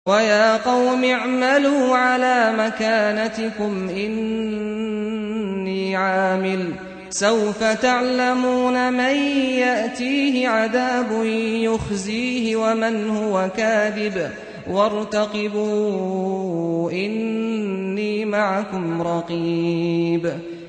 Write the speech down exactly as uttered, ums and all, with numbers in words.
وَيَا قَوْمِ اعْمَلُوا عَلَىٰ مَكَانَتِكُمْ إِنِّي عَامِلٌ ۖ سَوْفَ تَعْلَمُونَ مَن يَأْتِيهِ عَذَابٌ يُخْزِيهِ وَمَنْ هُوَ كَاذِبٌ ۖ وَارْتَقِبُوا إِنِّي مَعَكُمْ رَقِيبٌ